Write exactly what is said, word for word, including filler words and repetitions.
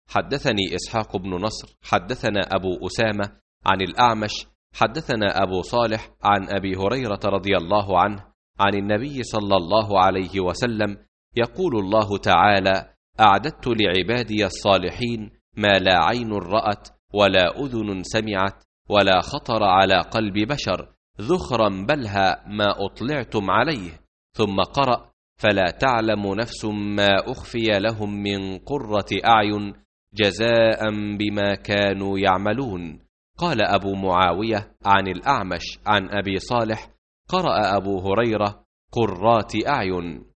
حدثني إسحاق بن نصر حدثنا أبو أسامة عن الأعمش حدثنا أبو صالح عن أبي هريرة رضي الله عنه عن النبي صلى الله عليه وسلم يقول الله تعالى: أعددت لعبادي الصالحين ما لا عين رأت ولا أذن سمعت ولا خطر على قلب بشر ذخرا بلها ما أطلعتم عليه. ثم قرأ: فلا تعلم نفس ما أخفي لهم من قرة أعين جزاء بما كانوا يعملون. قال أبو معاوية عن الأعمش عن أبي صالح: قرأ أبو هريرة: قرات أعين.